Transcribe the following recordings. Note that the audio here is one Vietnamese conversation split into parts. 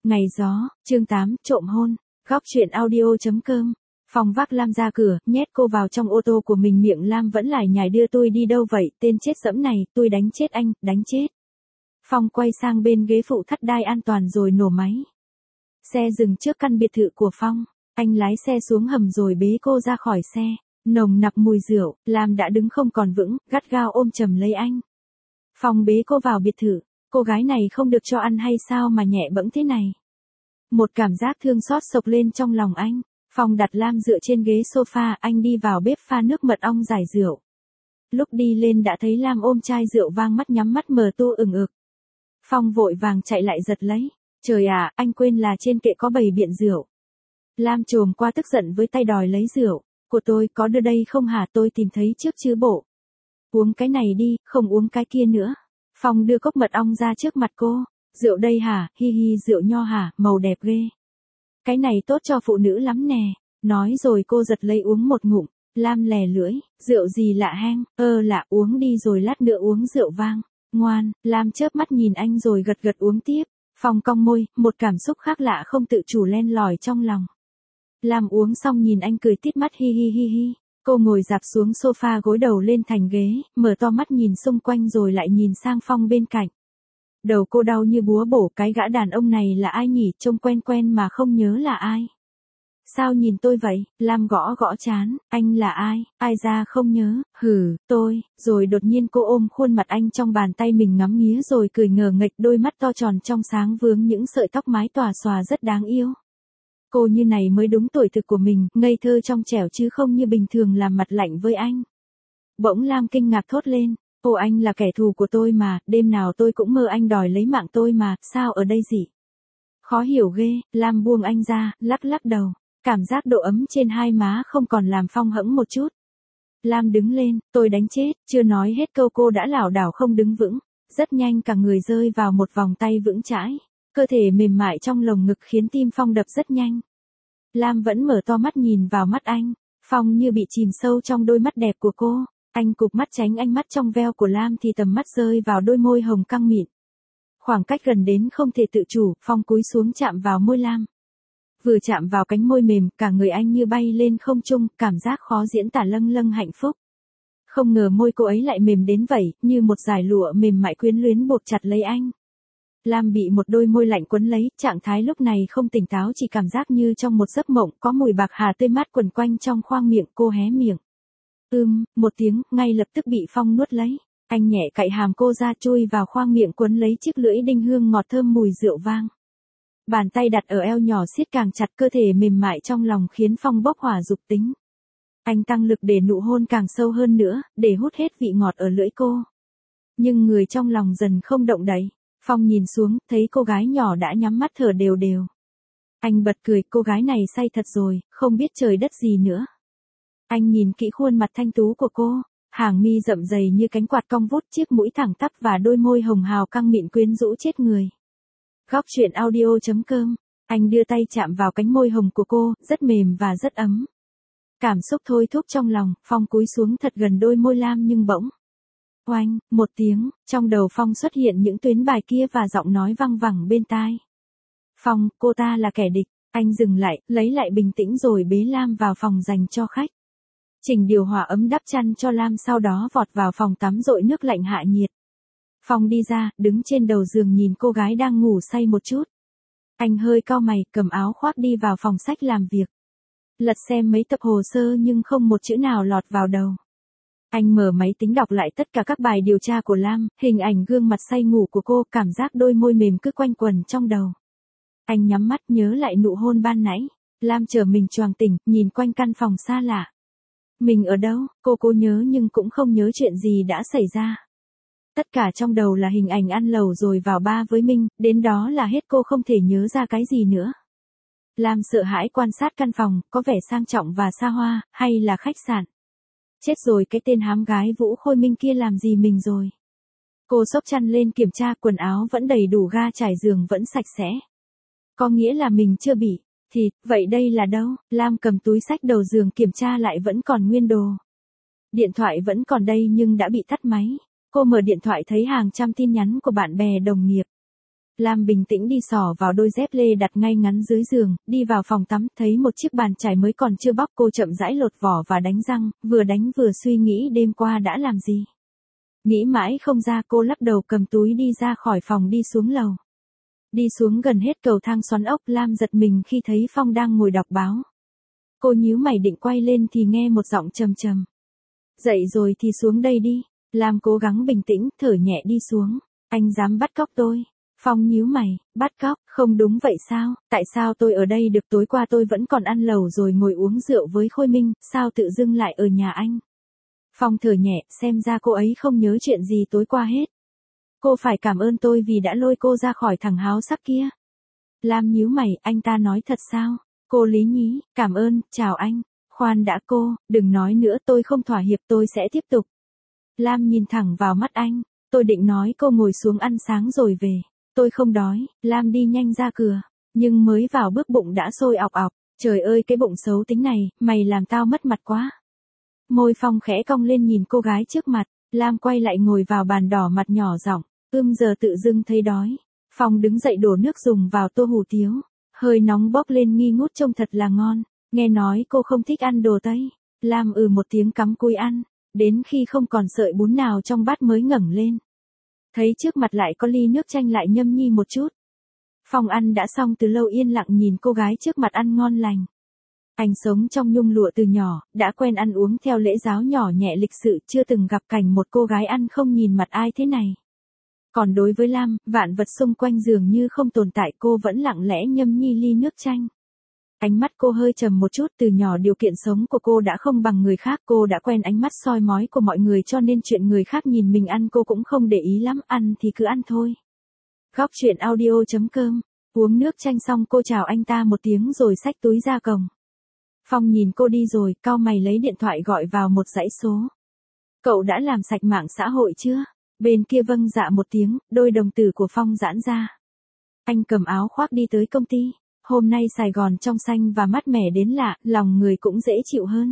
Ngày gió, chương 8, trộm hôn. Góc truyện audio.com. Phong vác Lam ra cửa, nhét cô vào trong ô tô của mình, miệng Lam vẫn lải nhải đưa tôi đi đâu vậy, tên chết dẫm này, tôi đánh chết anh, đánh chết. Phong quay sang bên ghế phụ thắt đai an toàn rồi nổ máy. Xe dừng trước căn biệt thự của Phong, anh lái xe xuống hầm rồi bế cô ra khỏi xe. Nồng nặc mùi rượu, Lam đã đứng không còn vững, gắt gao ôm chầm lấy anh. Phong bế cô vào biệt thự. Cô gái này không được cho ăn hay sao mà nhẹ bẫng thế này? Một cảm giác thương xót sộc lên trong lòng anh. Phong đặt Lam dựa trên ghế sofa, anh đi vào bếp pha nước mật ong giải rượu. Lúc đi lên đã thấy Lam ôm chai rượu vang, mắt nhắm mắt mờ tô ửng ực. Phong vội vàng chạy lại giật lấy. Trời ạ, anh quên là trên kệ có bày biện rượu. Lam chồm qua tức giận với tay đòi lấy rượu. Của tôi có đưa đây không hả, tôi tìm thấy trước chứ bộ. Uống cái này đi, không uống cái kia nữa. Phong đưa cốc mật ong ra trước mặt cô. Rượu đây hả, hi hi, rượu nho hả, màu đẹp ghê. Cái này tốt cho phụ nữ lắm nè. Nói rồi cô giật lấy uống một ngụm. Lam lè lưỡi, rượu gì lạ hang, lạ, uống đi rồi lát nữa uống rượu vang. Ngoan, Lam chớp mắt nhìn anh rồi gật gật uống tiếp. Phong cong môi, một cảm xúc khác lạ không tự chủ len lỏi trong lòng. Lam uống xong nhìn anh cười tít mắt, hi hi hi hi. Cô ngồi dạp xuống sofa, gối đầu lên thành ghế, mở to mắt nhìn xung quanh rồi lại nhìn sang Phong bên cạnh. Đầu cô đau như búa bổ, cái gã đàn ông này là ai nhỉ, trông quen quen mà không nhớ là ai. Sao nhìn tôi vậy? Lam gõ gõ trán, anh là ai, ai ra không nhớ, tôi, rồi đột nhiên cô ôm khuôn mặt anh trong bàn tay mình ngắm nghía rồi cười ngờ nghệch, đôi mắt to tròn trong sáng vướng những sợi tóc mái tỏa xòa rất đáng yêu. Cô như này mới đúng tuổi thực của mình, ngây thơ trong trẻo chứ không như bình thường làm mặt lạnh với anh. Bỗng Lam kinh ngạc thốt lên, ồ, anh là kẻ thù của tôi mà, đêm nào tôi cũng mơ anh đòi lấy mạng tôi mà, sao ở đây gì? Khó hiểu ghê. Lam buông anh ra, lắc lắc đầu, cảm giác độ ấm trên hai má không còn làm Phong hẫng một chút. Lam đứng lên, tôi đánh chết, chưa nói hết câu cô đã lảo đảo không đứng vững, rất nhanh cả người rơi vào một vòng tay vững chãi. Cơ thể mềm mại trong lồng ngực khiến tim Phong đập rất nhanh. Lam vẫn mở to mắt nhìn vào mắt anh. Phong như bị chìm sâu trong đôi mắt đẹp của cô. Anh cụp mắt tránh ánh mắt trong veo của Lam thì tầm mắt rơi vào đôi môi hồng căng mịn. Khoảng cách gần đến không thể tự chủ, Phong cúi xuống chạm vào môi Lam. Vừa chạm vào cánh môi mềm, cả người anh như bay lên không trung, cảm giác khó diễn tả lâng lâng hạnh phúc. Không ngờ môi cô ấy lại mềm đến vậy, như một dải lụa mềm mại quyến luyến buộc chặt lấy anh. Lam bị một đôi môi lạnh quấn lấy, trạng thái lúc này không tỉnh táo, chỉ cảm giác như trong một giấc mộng, có mùi bạc hà tươi mát quẩn quanh trong khoang miệng. Cô hé miệng. Một tiếng, ngay lập tức bị Phong nuốt lấy. Anh nhẹ cạy hàm cô ra, chui vào khoang miệng quấn lấy chiếc lưỡi đinh hương ngọt thơm mùi rượu vang. Bàn tay đặt ở eo nhỏ siết càng chặt, cơ thể mềm mại trong lòng khiến Phong bốc hỏa dục tính. Anh tăng lực để nụ hôn càng sâu hơn nữa, để hút hết vị ngọt ở lưỡi cô. Nhưng người trong lòng dần không động đậy. Phong nhìn xuống, thấy cô gái nhỏ đã nhắm mắt thở đều đều. Anh bật cười, cô gái này say thật rồi, không biết trời đất gì nữa. Anh nhìn kỹ khuôn mặt thanh tú của cô, hàng mi rậm dày như cánh quạt cong vút, chiếc mũi thẳng tắp và đôi môi hồng hào căng mịn quyến rũ chết người. Góc truyện audio.com. Anh đưa tay chạm vào cánh môi hồng của cô, rất mềm và rất ấm. Cảm xúc thôi thúc trong lòng, Phong cúi xuống thật gần đôi môi Lam nhưng bỗng. Oanh, một tiếng, trong đầu Phong xuất hiện những tuyến bài kia và giọng nói văng vẳng bên tai. Phong, cô ta là kẻ địch. Anh dừng lại, lấy lại bình tĩnh rồi bế Lam vào phòng dành cho khách. Chỉnh điều hòa ấm đắp chăn cho Lam, sau đó vọt vào phòng tắm dội nước lạnh hạ nhiệt. Phong đi ra, đứng trên đầu giường nhìn cô gái đang ngủ say một chút. Anh hơi cau mày, cầm áo khoác đi vào phòng sách làm việc. Lật xem mấy tập hồ sơ nhưng không một chữ nào lọt vào đầu. Anh mở máy tính đọc lại tất cả các bài điều tra của Lam, hình ảnh gương mặt say ngủ của cô, cảm giác đôi môi mềm cứ quanh quẩn trong đầu. Anh nhắm mắt nhớ lại nụ hôn ban nãy. Lam chờ mình choàng tỉnh, nhìn quanh căn phòng xa lạ. Mình ở đâu? Cô nhớ nhưng cũng không nhớ chuyện gì đã xảy ra. Tất cả trong đầu là hình ảnh ăn lẩu rồi vào bar với Minh, đến đó là hết, cô không thể nhớ ra cái gì nữa. Lam sợ hãi quan sát căn phòng, có vẻ sang trọng và xa hoa, hay là khách sạn. Chết rồi, cái tên hám gái Vũ Khôi Minh kia làm gì mình rồi. Cô xốc chăn lên kiểm tra, quần áo vẫn đầy đủ, ga trải giường vẫn sạch sẽ. Có nghĩa là mình chưa bị. Vậy đây là đâu? Lam cầm túi xách đầu giường kiểm tra lại, vẫn còn nguyên đồ. Điện thoại vẫn còn đây nhưng đã bị tắt máy. Cô mở điện thoại thấy hàng trăm tin nhắn của bạn bè đồng nghiệp. Lam bình tĩnh đi xỏ vào đôi dép lê đặt ngay ngắn dưới giường, đi vào phòng tắm, thấy một chiếc bàn chải mới còn chưa bóc, cô chậm rãi lột vỏ và đánh răng, vừa đánh vừa suy nghĩ đêm qua đã làm gì. Nghĩ mãi không ra, cô lắc đầu cầm túi đi ra khỏi phòng đi xuống lầu. Đi xuống gần hết cầu thang xoắn ốc, Lam giật mình khi thấy Phong đang ngồi đọc báo. Cô nhíu mày định quay lên thì nghe một giọng trầm trầm. Dậy rồi thì xuống đây đi. Lam cố gắng bình tĩnh, thở nhẹ đi xuống. Anh dám bắt cóc tôi. Phong nhíu mày, bắt cóc, không đúng vậy sao, tại sao tôi ở đây được, tối qua tôi vẫn còn ăn lẩu rồi ngồi uống rượu với Khôi Minh, sao tự dưng lại ở nhà anh. Phong thở nhẹ, xem ra cô ấy không nhớ chuyện gì tối qua hết. Cô phải cảm ơn tôi vì đã lôi cô ra khỏi thằng háo sắc kia. Lam nhíu mày, anh ta nói thật sao? Cô lý nhí, cảm ơn, chào anh. Khoan đã cô, đừng nói nữa, tôi không thỏa hiệp, tôi sẽ tiếp tục. Lam nhìn thẳng vào mắt anh, tôi định nói cô ngồi xuống ăn sáng rồi về. Tôi không đói. Lam đi nhanh ra cửa, nhưng mới vào bước bụng đã sôi ọc ọc. Trời ơi cái bụng xấu tính này, mày làm tao mất mặt quá. Môi Phong khẽ cong lên nhìn cô gái trước mặt. Lam quay lại ngồi vào bàn đỏ mặt nhỏ giọng, giờ tự dưng thấy đói. Phong đứng dậy đổ nước dùng vào tô hủ tiếu. Hơi nóng bốc lên nghi ngút trông thật là ngon. Nghe nói cô không thích ăn đồ Tây. Lam một tiếng cắm cúi ăn. Đến khi không còn sợi bún nào trong bát mới ngẩng lên. Thấy trước mặt lại có ly nước chanh lại nhâm nhi một chút. Phong ăn đã xong từ lâu, yên lặng nhìn cô gái trước mặt ăn ngon lành. Anh sống trong nhung lụa từ nhỏ, đã quen ăn uống theo lễ giáo nhỏ nhẹ lịch sự, chưa từng gặp cảnh một cô gái ăn không nhìn mặt ai thế này. Còn đối với Lam, vạn vật xung quanh dường như không tồn tại, cô vẫn lặng lẽ nhâm nhi ly nước chanh. Ánh mắt cô hơi trầm một chút, từ nhỏ điều kiện sống của cô đã không bằng người khác, cô đã quen ánh mắt soi mói của mọi người cho nên chuyện người khác nhìn mình ăn cô cũng không để ý lắm, ăn thì cứ ăn thôi. Góc truyện audio.com, uống nước chanh xong cô chào anh ta một tiếng rồi xách túi ra cổng. Phong nhìn cô đi rồi, cau mày lấy điện thoại gọi vào một dãy số. Cậu đã làm sạch mạng xã hội chưa? Bên kia vâng dạ một tiếng, đôi đồng tử của Phong giãn ra. Anh cầm áo khoác đi tới công ty. Hôm nay Sài Gòn trong xanh và mát mẻ đến lạ, lòng người cũng dễ chịu hơn.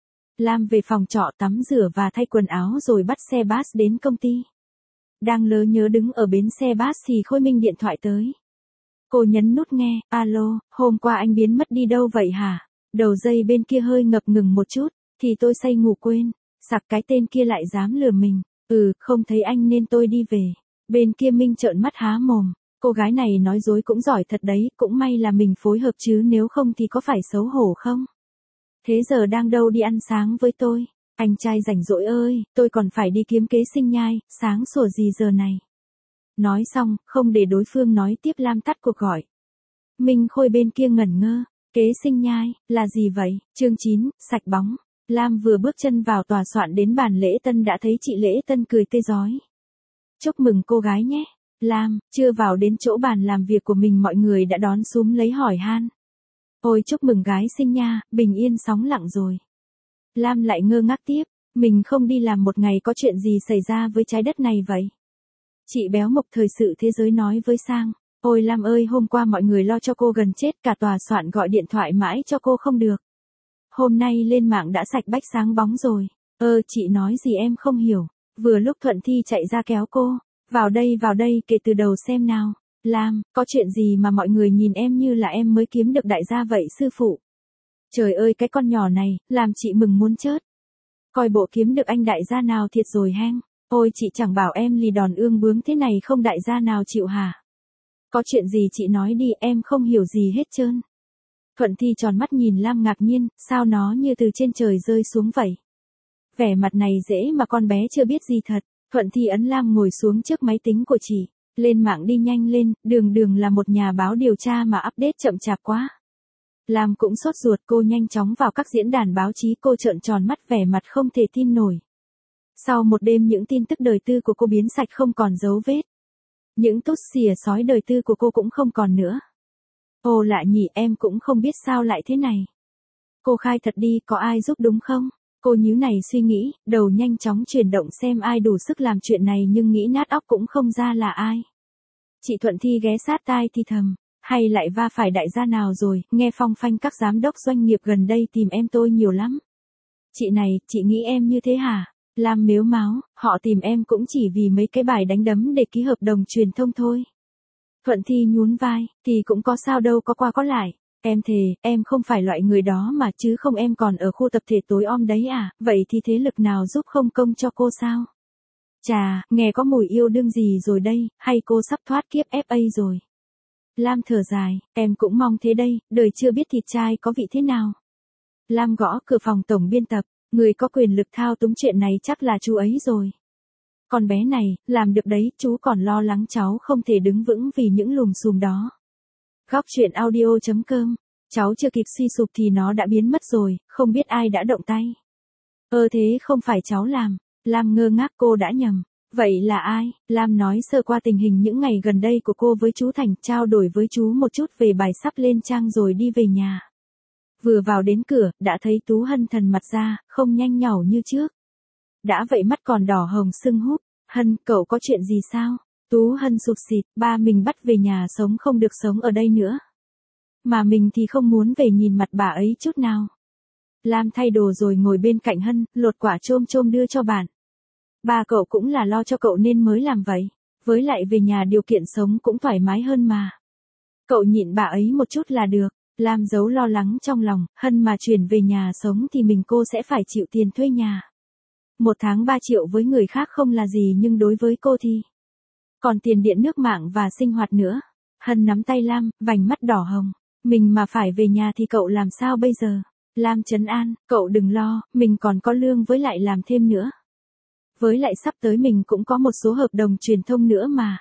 Lam về phòng trọ tắm rửa và thay quần áo rồi bắt xe bus đến công ty. Đang lớ nhớ đứng ở bến xe bus thì Khôi Minh điện thoại tới. Cô nhấn nút nghe, alo, hôm qua anh biến mất đi đâu vậy hả? Đầu dây bên kia hơi ngập ngừng một chút, thì tôi say ngủ quên, sặc cái tên kia lại dám lừa mình, không thấy anh nên tôi đi về. Bên kia Minh trợn mắt há mồm, cô gái này nói dối cũng giỏi thật đấy, cũng may là mình phối hợp chứ nếu không thì có phải xấu hổ không? Thế giờ đang đâu đi ăn sáng với tôi? Anh trai rảnh rỗi ơi, tôi còn phải đi kiếm kế sinh nhai, sáng sủa gì giờ này? Nói xong, không để đối phương nói tiếp Lam tắt cuộc gọi. Minh Khôi bên kia ngẩn ngơ. Kế sinh nhai, là gì vậy? Chương 9, sạch bóng. Lam vừa bước chân vào tòa soạn đến bàn lễ tân đã thấy chị lễ tân cười tươi rói. Chúc mừng cô gái nhé. Lam, chưa vào đến chỗ bàn làm việc của mình mọi người đã đón súm lấy hỏi han. Ôi chúc mừng gái sinh nha, bình yên sóng lặng rồi. Lam lại ngơ ngác tiếp, mình không đi làm một ngày có chuyện gì xảy ra với trái đất này vậy? Chị béo mộc thời sự thế giới nói với Sang. Ôi Lam ơi, hôm qua mọi người lo cho cô gần chết, cả tòa soạn gọi điện thoại mãi cho cô không được. Hôm nay lên mạng đã sạch bách sáng bóng rồi. Chị nói gì em không hiểu. Vừa lúc Thuận Thi chạy ra kéo cô. Vào đây, kể từ đầu xem nào. Lam, có chuyện gì mà mọi người nhìn em như là em mới kiếm được đại gia vậy sư phụ? Trời ơi cái con nhỏ này, làm chị mừng muốn chết. Coi bộ kiếm được anh đại gia nào thiệt rồi hang. Ôi chị chẳng bảo em lì đòn ương bướng thế này không đại gia nào chịu hả? Có chuyện gì chị nói đi, em không hiểu gì hết trơn. Thuận Thi tròn mắt nhìn Lam ngạc nhiên, sao nó như từ trên trời rơi xuống vậy? Vẻ mặt này dễ mà con bé chưa biết gì thật. Thuận Thi ấn Lam ngồi xuống trước máy tính của chị. Lên mạng đi nhanh lên, đường là một nhà báo điều tra mà update chậm chạp quá. Lam cũng sốt ruột, cô nhanh chóng vào các diễn đàn báo chí, cô trợn tròn mắt vẻ mặt không thể tin nổi. Sau một đêm những tin tức đời tư của cô biến sạch không còn dấu vết. Những tút xìa sói đời tư của cô cũng không còn nữa. Ồ lạ nhỉ, em cũng không biết sao lại thế này. Cô khai thật đi, có ai giúp đúng không? Cô nhíu này suy nghĩ, đầu nhanh chóng chuyển động xem ai đủ sức làm chuyện này nhưng nghĩ nát óc cũng không ra là ai. Chị Thuận Thi ghé sát tai thì thầm, hay lại va phải đại gia nào rồi, nghe phong phanh các giám đốc doanh nghiệp gần đây tìm em tôi nhiều lắm. Chị này, chị nghĩ em như thế hả? Lam mếu máo, họ tìm em cũng chỉ vì mấy cái bài đánh đấm để ký hợp đồng truyền thông thôi. Thuận Thi nhún vai, thì cũng có sao đâu, có qua có lại. Em thề, em không phải loại người đó mà, chứ không em còn ở khu tập thể tối om đấy à, vậy thì thế lực nào giúp không công cho cô sao? Chà, nghe có mùi yêu đương gì rồi đây, hay cô sắp thoát kiếp FA rồi? Lam thở dài, em cũng mong thế đây, đời chưa biết thịt trai có vị thế nào. Lam gõ cửa phòng tổng biên tập, người có quyền lực thao túng chuyện này chắc là chú ấy rồi. Con bé này, làm được đấy, chú còn lo lắng cháu không thể đứng vững vì những lùm xùm đó. Góc chuyện audio.com, cháu chưa kịp suy sụp thì nó đã biến mất rồi, không biết ai đã động tay. Thế không phải cháu làm. Lam ngơ ngác, cô đã nhầm. Vậy là ai? Lam nói sơ qua tình hình những ngày gần đây của cô với chú Thành, trao đổi với chú một chút về bài sắp lên trang rồi đi về nhà. Vừa vào đến cửa, đã thấy Tú Hân thần mặt ra, không nhanh nhảu như trước. Đã vậy mắt còn đỏ hồng sưng húp. Hân, cậu có chuyện gì sao? Tú Hân sụt sịt, ba mình bắt về nhà sống, không được sống ở đây nữa. Mà mình thì không muốn về nhìn mặt bà ấy chút nào. Lam thay đồ rồi ngồi bên cạnh Hân, lột quả chôm chôm đưa cho bạn. Ba cậu cũng là lo cho cậu nên mới làm vậy. Với lại về nhà điều kiện sống cũng thoải mái hơn mà. Cậu nhịn bà ấy một chút là được. Lam giấu lo lắng trong lòng, Hân mà chuyển về nhà sống thì cô sẽ phải chịu tiền thuê nhà. 1 tháng 3 triệu với người khác không là gì, nhưng đối với cô thì còn tiền điện nước mạng và sinh hoạt nữa. Hân nắm tay Lam, vành mắt đỏ hồng. Mình mà phải về nhà thì cậu làm sao bây giờ? Lam trấn an, cậu đừng lo, mình còn có lương với lại làm thêm nữa. Với lại sắp tới mình cũng có một số hợp đồng truyền thông nữa mà.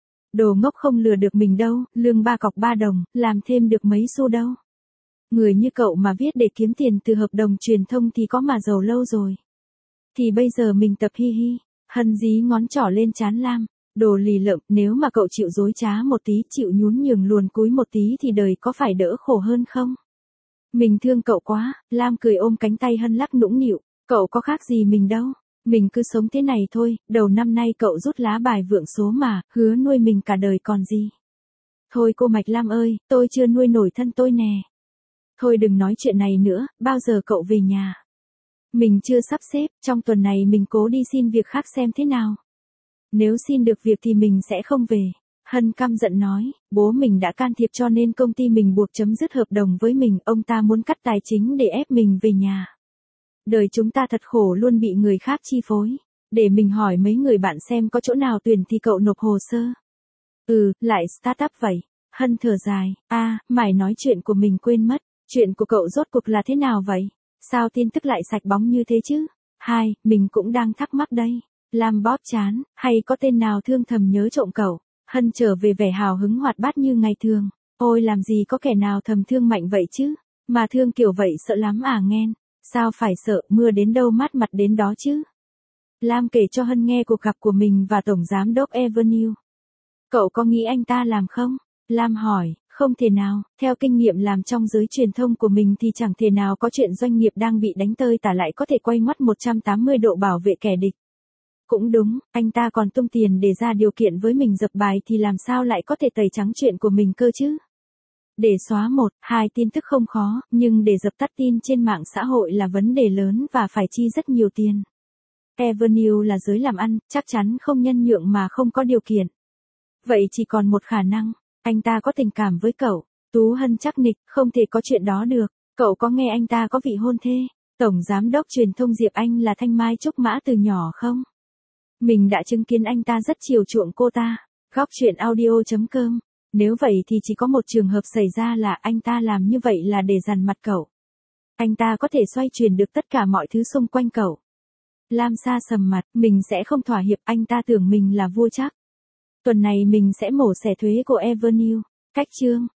Đồ ngốc không lừa được mình đâu, lương 3 cọc 3 đồng, làm thêm được mấy xu đâu. Người như cậu mà viết để kiếm tiền từ hợp đồng truyền thông thì có mà giàu lâu rồi. Thì bây giờ mình tập hi hi. Hân dí ngón trỏ lên trán Lam. Đồ lì lợm, nếu mà cậu chịu dối trá một tí, chịu nhún nhường luồn cúi một tí thì đời có phải đỡ khổ hơn không? Mình thương cậu quá. Lam cười ôm cánh tay Hân lắc nũng nịu. Cậu có khác gì mình đâu. Mình cứ sống thế này thôi, đầu năm nay cậu rút lá bài vượng số mà, hứa nuôi mình cả đời còn gì. Thôi cô Mạch Lam ơi, tôi chưa nuôi nổi thân tôi nè. Thôi đừng nói chuyện này nữa, bao giờ cậu về nhà? Mình chưa sắp xếp, trong tuần này mình cố đi xin việc khác xem thế nào. Nếu xin được việc thì mình sẽ không về. Hân căm giận nói, bố mình đã can thiệp cho nên công ty mình buộc chấm dứt hợp đồng với mình, ông ta muốn cắt tài chính để ép mình về nhà. Đời chúng ta thật khổ, luôn bị người khác chi phối. Để mình hỏi mấy người bạn xem có chỗ nào tuyển thì cậu nộp hồ sơ. Lại startup vậy. Hân thở dài, mày nói chuyện của mình quên mất. Chuyện của cậu rốt cuộc là thế nào vậy? Sao tin tức lại sạch bóng như thế chứ? Mình cũng đang thắc mắc đây. Lam bóp chán, hay có tên nào thương thầm nhớ trộm cậu? Hân trở về vẻ hào hứng hoạt bát như ngày thường. Ôi làm gì có kẻ nào thầm thương Mạnh vậy chứ? Mà thương kiểu vậy sợ lắm à Nghen? Sao phải sợ, mưa đến đâu mát mặt đến đó chứ? Lam kể cho Hân nghe cuộc gặp của mình và Tổng Giám đốc Avenue. Cậu có nghĩ anh ta làm không? Lam hỏi, không thể nào, theo kinh nghiệm làm trong giới truyền thông của mình thì chẳng thể nào có chuyện doanh nghiệp đang bị đánh tơi tả lại có thể quay ngoắt 180 độ bảo vệ kẻ địch. Cũng đúng, anh ta còn tung tiền để ra điều kiện với mình dập bài thì làm sao lại có thể tẩy trắng chuyện của mình cơ chứ? Để xóa 1-2 tin tức không khó, nhưng để dập tắt tin trên mạng xã hội là vấn đề lớn và phải chi rất nhiều tiền. Avenue là giới làm ăn, chắc chắn không nhân nhượng mà không có điều kiện. Vậy chỉ còn một khả năng, anh ta có tình cảm với cậu. Tú Hân chắc nịch, không thể có chuyện đó được. Cậu có nghe anh ta có vị hôn thê, Tổng Giám đốc truyền thông Diệp Anh là Thanh Mai Trúc Mã từ nhỏ không? Mình đã chứng kiến anh ta rất chiều chuộng cô ta. Góc chuyện audio.com. Nếu vậy thì chỉ có một trường hợp xảy ra là anh ta làm như vậy là để dằn mặt cậu. Anh ta có thể xoay chuyển được tất cả mọi thứ xung quanh cậu. Lam sa sầm mặt, mình sẽ không thỏa hiệp, anh ta tưởng mình là vua chắc. Tuần này mình sẽ mổ xẻ thuế của Avenue. Cách chương.